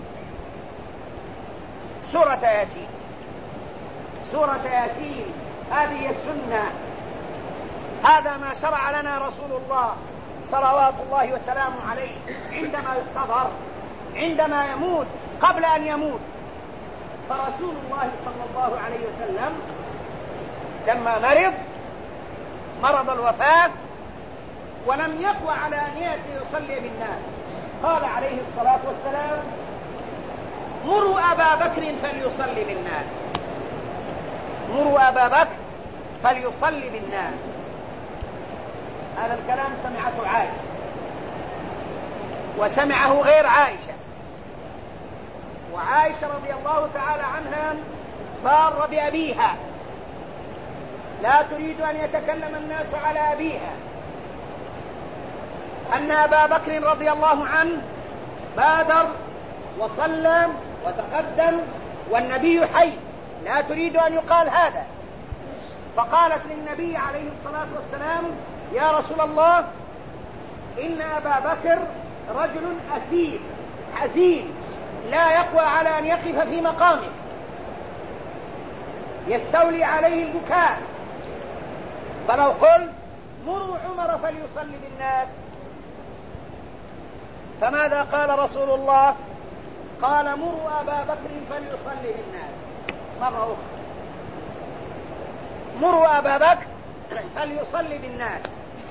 سورة ياسين، سورة ياسين هذه السنة، هذا ما شرع لنا رسول الله صلوات الله وسلامه عليه عندما يحتضر، عندما يموت، قبل أن يموت. فرسول الله صلى الله عليه وسلم لما مرض الوفاة ولم يقوى على أن يأتي يصلي بالناس، قال عليه الصلاة والسلام مروا أبا بكر فليصلي بالناس، مروا أبا بكر فليصلي بالناس. هذا الكلام سمعته عائشة وسمعه غير عائشة، وعائشة رضي الله تعالى عنها بار بأبيها، لا تريد أن يتكلم الناس على أبيها، أن أبا بكر رضي الله عنه بادر وصلى وتقدم والنبي حي، لا تريد أن يقال هذا، فقالت للنبي عليه الصلاة والسلام يا رسول الله إن أبا بكر رجل أسير حزين لا يقوى على أن يقف في مقامه، يستولي عليه البكاء، فلو قلت مروا عمر فليصلي بالناس، فماذا قال رسول الله؟ قال مروا أبا بكر فليصلي بالناس مرة أخرى، مروا أبا بكر فليصلي بالناس.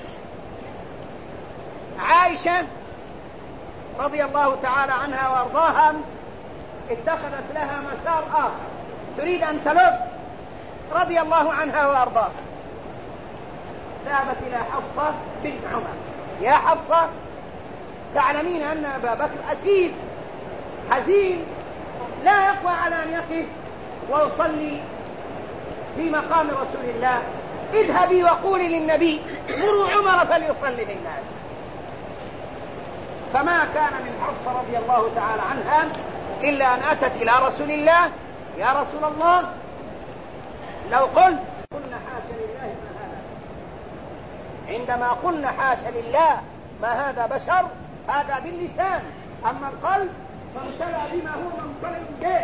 عائشة رضي الله تعالى عنها وارضاها اتخذت لها مسار آخر، تريد أن تلف، رضي الله عنها وارضاها، ذهبت إلى حفصة بنت عمر، يا حفصة تعلمين أن أبا بكر أسير حزين لا يقوى على أن يقف ويصلي في مقام رسول الله، اذهبي وقولي للنبي مروا عمر فليصلي بالناس. فما كان من حفصة رضي الله تعالى عنها إلا أن أتت إلى رسول الله: يا رسول الله، لو قلنا حاشا لله ما هذا، عندما قلنا حاشا لله ما هذا بشر، هذا باللسان، أما القلب فامتلأ بما هو ممتلئ به.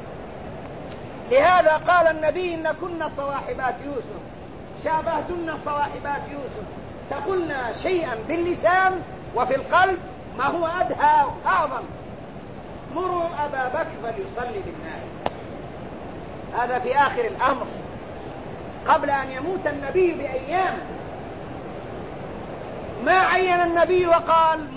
لهذا قال النبي: إن كنا صواحبات يوسف، شابهتن صواحبات يوسف، تقولنا شيئا باللسان وفي القلب ما هو أدهى أعظم. مروا أبا بكر فليصلي بالناس. هذا في آخر الأمر قبل أن يموت النبي بأيام. ما عين النبي وقال: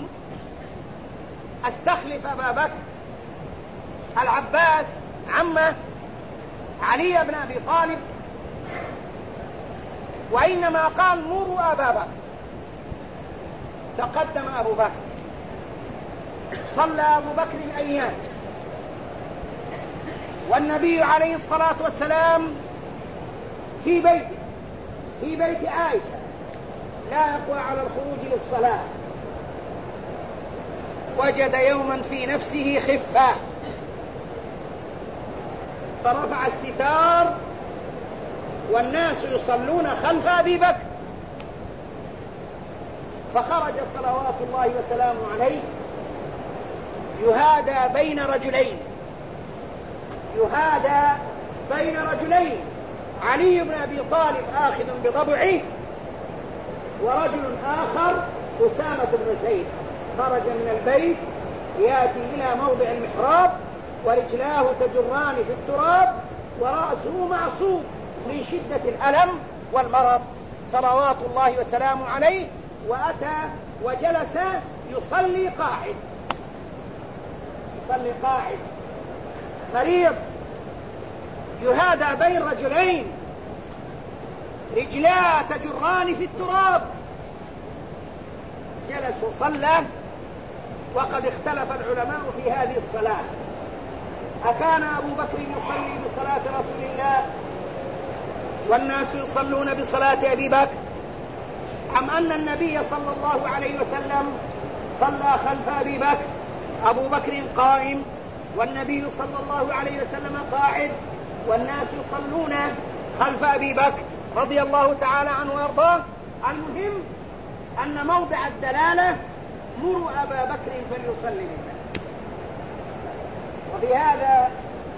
أستخلف أبا بكر. العباس عمه علي بن أبي طالب، وإنما قال: مروا أبا بكر. تقدم أبو بكر، صلى أبو بكر الأيام، والنبي عليه الصلاة والسلام في بيته، في بيت عائشة، لا يقوى على الخروج للصلاة. وجد يوما في نفسه خفة، فرفع الستار والناس يصلون خلف أبي بكر، فخرج صلوات الله وسلامه عليه يهادى بين رجلين، يهادى بين رجلين، علي بن أبي طالب آخذ بضبعه، ورجل آخر أسامة بن زيد خرج من البيت يأتي إلى موضع المحراب ورجلاه تجران في التراب ورأسه معصوب من شدة الألم والمرض صلوات الله وسلامه عليه. وأتى وجلس يصلي قاعد، يصلي قاعد، مريض يهادى بين رجلين رجلاه تجران في التراب. جلس وصلى. وقد اختلف العلماء في هذه الصلاة: أكان أبو بكر يصلي بصلاة رسول الله والناس يصلون بصلاة أبي بكر، أم أن النبي صلى الله عليه وسلم صلى خلف أبي بكر، أبو بكر قائم والنبي صلى الله عليه وسلم قاعد والناس يصلون خلف أبي بكر رضي الله تعالى عنه وارضاه؟ المهم أن موضع الدلالة: مروا أبا بكر فليصلي بالناس. وبهذا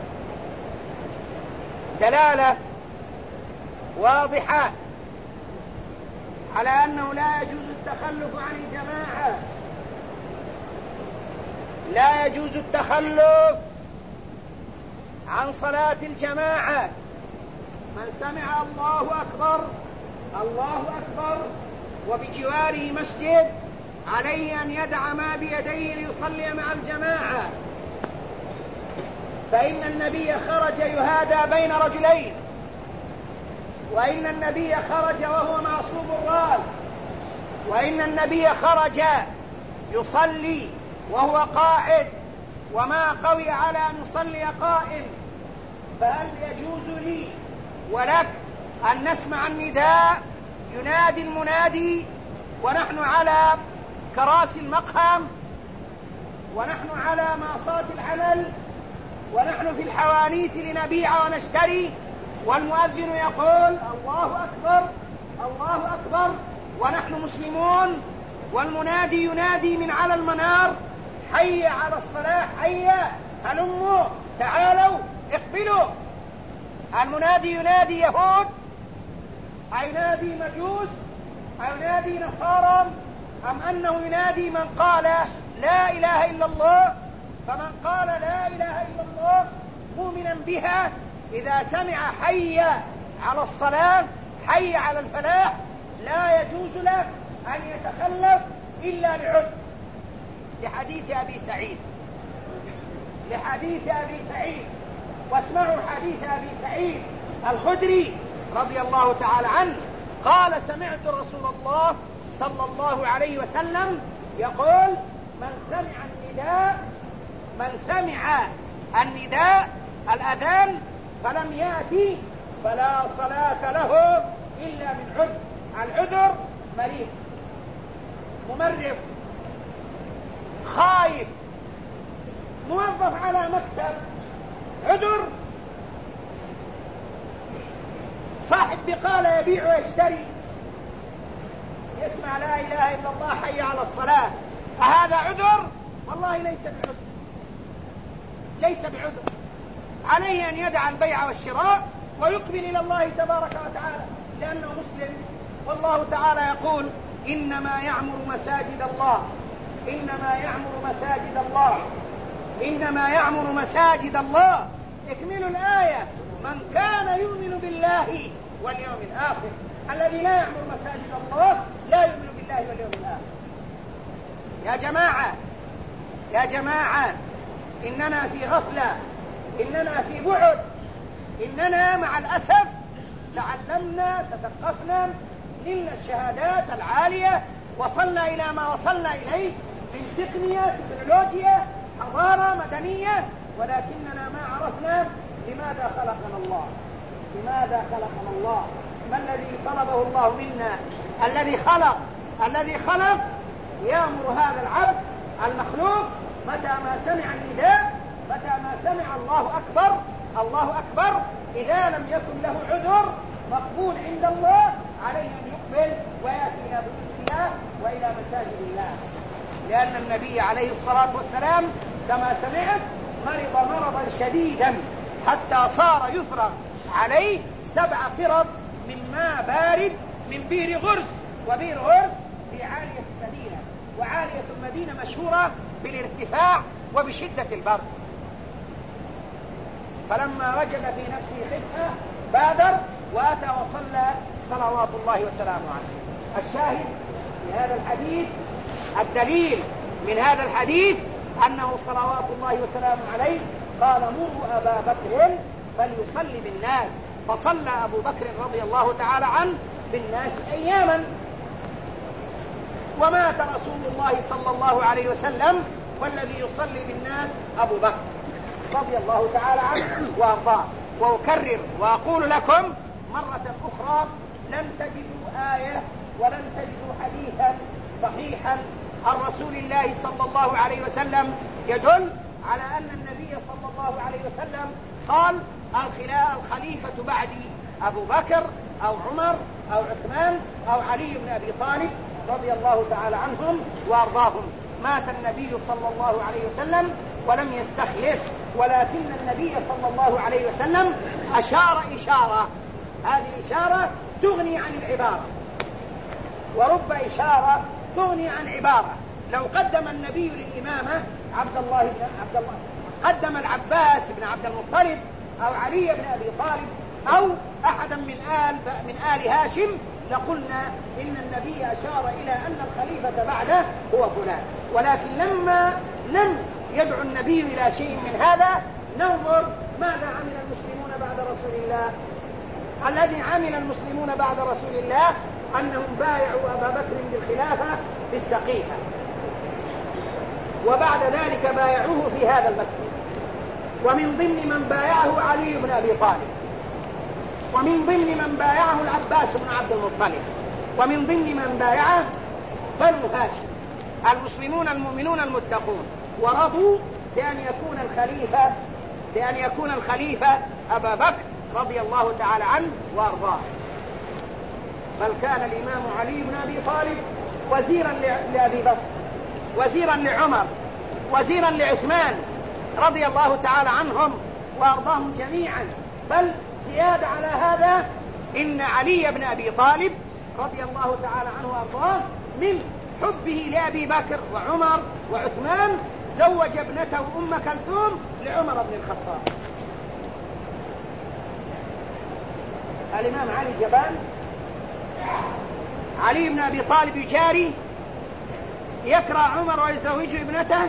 دلالة واضحة على أنه لا يجوز التخلف عن الجماعة، لا يجوز التخلف عن صلاة الجماعة. من سمع الله أكبر الله أكبر وبجواره مسجد عليه أن يدع ما بيديه ليصلي مع الجماعة، فإن النبي خرج يهادى بين رجلين، وإن النبي خرج وهو معصوب الرأس، وإن النبي خرج يصلي وهو قاعد، وما قوي على أن يصلي قائم. فهل يجوز لي ولك أن نسمع النداء ينادي المنادي ونحن على كراسي المقهى، ونحن على ماصات العمل، ونحن في الحوانيت لنبيع ونشتري، والمؤذن يقول الله أكبر الله أكبر ونحن مسلمون، والمنادي ينادي من على المنار: حي على الصلاة، حي، هلموا تعالوا اقبلوا. المنادي ينادي يهود، أو ينادي مجوس، أو ينادي نصارى، أم أنه ينادي من قال لا إله إلا الله؟ فمن قال لا إله إلا الله مؤمنا بها إذا سمع حي على الصلاة، حي على الفلاح، لا يجوز له أن يتخلف إلا لعذر، لحديث أبي سعيد، لحديث أبي سعيد. واسمعوا حديث أبي سعيد الخدري رضي الله تعالى عنه قال: سمعت رسول الله صلى الله عليه وسلم يقول: من سمع النداء الأذان فلم يأتي فلا صلاة له إلا من عذر. العذر مريض، ممرض، خايف، موظف على مكتب، عذر، صاحب بقالة يبيع ويشتري، يسمع لا إله إلا الله حي على الصلاة، أهذا عذر؟ والله ليس بعذر، ليس بعذر. عليه أن يدع البيع والشراء ويقبل إلى الله تبارك وتعالى لأنه مسلم. والله تعالى يقول إنما يعمر مساجد الله، إنما يعمر مساجد الله، إنما يعمر مساجد الله. اكملوا الآية: من كان يؤمن بالله واليوم الآخر. الذي لا يعمر مساجد الله لا يؤمن بالله واليوم الآخر. يا جماعة، يا جماعة، إننا في غفلة، إننا في بعد، إننا مع الأسف تعلمنا، تثقفنا، نلنا الشهادات العالية، وصلنا إلى ما وصلنا إليه من تقنية، تكنولوجيا، حضارة مدنية، ولكننا ما عرفنا لماذا خلقنا الله. لماذا خلقنا الله؟ ما الذي طلبه الله منا؟ الذي خلق يأمر هذا العبد المخلوق متى ما سمع النداء، متى ما سمع الله أكبر، الله أكبر، إذا لم يكن له عذر مقبول عند الله، عليه أن يقبل ويأتي إلى بيوت الله وإلى مساجد الله. لأن النبي عليه الصلاة والسلام كما سمعت مرض مرضا شديدا حتى صار يفرغ عليه 7 قرب من ماء بارد من بئر غرس، وبئر غرس في عالية المدينة، وعالية المدينة مشهورة بالارتفاع وبشدة البرد. فلما وجد في نفسه خفة بادر وأتى وصلى صلوات الله وسلامه عليه. الشاهد في هذا الحديث، الدليل من هذا الحديث أنه صلوات الله وسلامه عليه قال: مروا أبا بكر فليصلي بالناس. فصلى أبو بكر رضي الله تعالى عنه بالناس أياما. ومات رسول الله صلى الله عليه وسلم والذي يصلي بالناس أبو بكر رضي الله تعالى عنه وأرضاه. وأكرر وأقول لكم مرة أخرى: لن تجدوا آية ولن تجدوا حديثا صحيحا عن رسول الله صلى الله عليه وسلم يدل على أن النبي صلى الله عليه وسلم قال: الخليفة بعدي أبو بكر أو عمر أو عثمان أو علي بن أبي طالب رضي الله تعالى عنهم وأرضاهم. مات النبي صلى الله عليه وسلم ولم يستخلف، ولكن النبي صلى الله عليه وسلم أشار إشارة، هذه الإشارة تغني عن العبارة، ورب إشارة تغني عن عبارة. لو قدم النبي للإمامة قدم العباس بن عبد المطلب أو علي بن أبي طالب أو أحدا من آل هاشم لقلنا إن النبي أشار إلى أن الخليفة بعده هو فلان. ولكن لما لم يدعو النبي إلى شيء من هذا، ننظر ماذا عمل المسلمون بعد رسول الله. الذي عمل المسلمون بعد رسول الله أنهم بايعوا أبا بكر بالخلافة بالسقيفة، وبعد ذلك بايعوه في هذا المسجد. ومن ضمن من بايعه علي بن أبي طالب، ومن ضمن من بايعه العباس بن عبد المطلب، ومن ضمن من بايعه بنو هاشم، المسلمون المؤمنون المتقون، ورضوا بأن يكون الخليفة أبا بكر رضي الله تعالى عنه وأرضاه. بل كان الإمام علي بن أبي طالب وزيرا لأبي بكر، وزيرا لعمر، وزيرا لعثمان رضي الله تعالى عنهم وأرضاهم جميعا. بل زيادة على هذا إن علي بن أبي طالب رضي الله تعالى عنه وأرضاه من حبه لأبي بكر وعمر وعثمان زوج ابنته أم كلثوم لعمر بن الخطاب. الإمام علي جبان، علي بن أبي طالب يجاري، يكره عمر ويزوجه ابنته،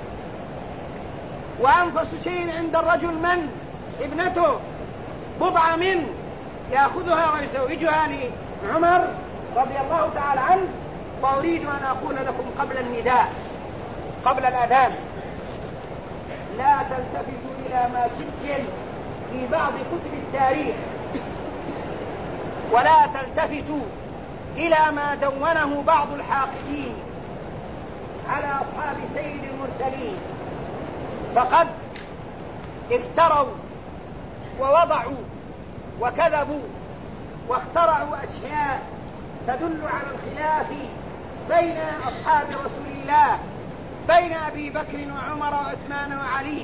وأنفس شيء عند الرجل من ابنته بضعة منه يأخذها ويزوجها لعمر رضي الله تعالى عنه. وأريد أن أقول لكم قبل النداء، قبل الأذان: لا تلتفتوا إلى ما سجل في بعض كتب التاريخ، ولا تلتفتوا إلى ما دونه بعض الحاقدين على أصحاب سيد المرسلين، فقد افتروا ووضعوا وكذبوا واخترعوا أشياء تدل على الخلاف بين أصحاب رسول الله، بين أبي بكر وعمر وعثمان وعلي،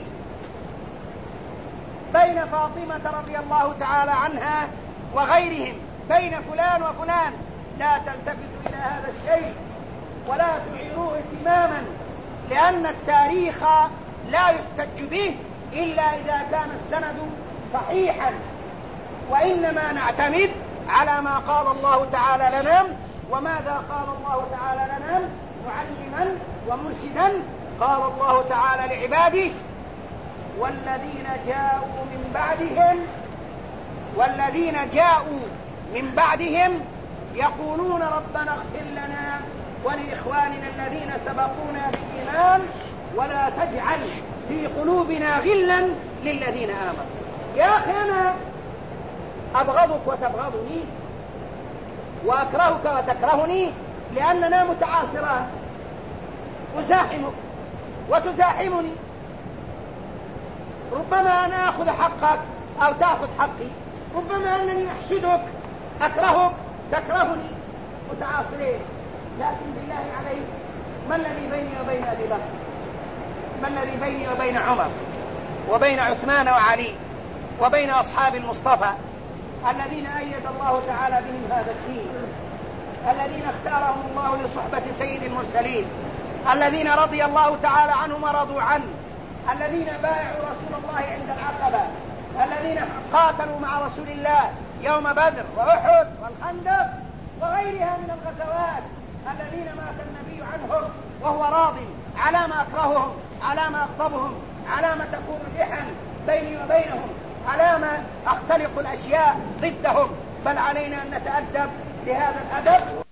بين فاطمة رضي الله تعالى عنها وغيرهم، بين فلان وفلان. لا تلتفتوا إلى هذا الشيء ولا تعيروه اهتماما، لأن التاريخ لا يحتج به إلا إذا كان السند صحيحا، وإنما نعتمد على ما قال الله تعالى لنا. وماذا قال الله تعالى لنا معلما ومرشدا؟ قال الله تعالى لعباده: والذين جاءوا من بعدهم يقولون ربنا اغفر لنا ولإخواننا الذين سبقونا بالإيمان ولا تجعل في قلوبنا غلا للذين آمنوا. يا أخي أنا أبغضك وتبغضني وأكرهك وتكرهني لأننا متعاصران، أزاحمك وتزاحمني، ربما أنا أخذ حقك أو تأخذ حقي، ربما أنني أحسدك أكرهك تكرهني، متعاصرين. لكن بالله عليك، ما الذي بيني وبين أبي بكر؟ ما الذي بيني وبين عمر وبين عثمان وعلي وبين أصحاب المصطفى الذين أيد الله تعالى بهم هذا الدين، الذين اختارهم الله لصحبة سيد المرسلين، الذين رضي الله تعالى عنهم ورضوا عنه، الذين بايعوا رسول الله عند العقبة، الذين قاتلوا مع رسول الله يوم بدر وأحد والخندق وغيرها من الغزوات، الذين مات النبي عنهم وهو راض على ما أكرههم، على ما أغضبهم، على ما تكون الإحن بيني وبينهم، على ما أختلق الأشياء ضدهم، بل علينا أن نتأدب بهذا الأدب.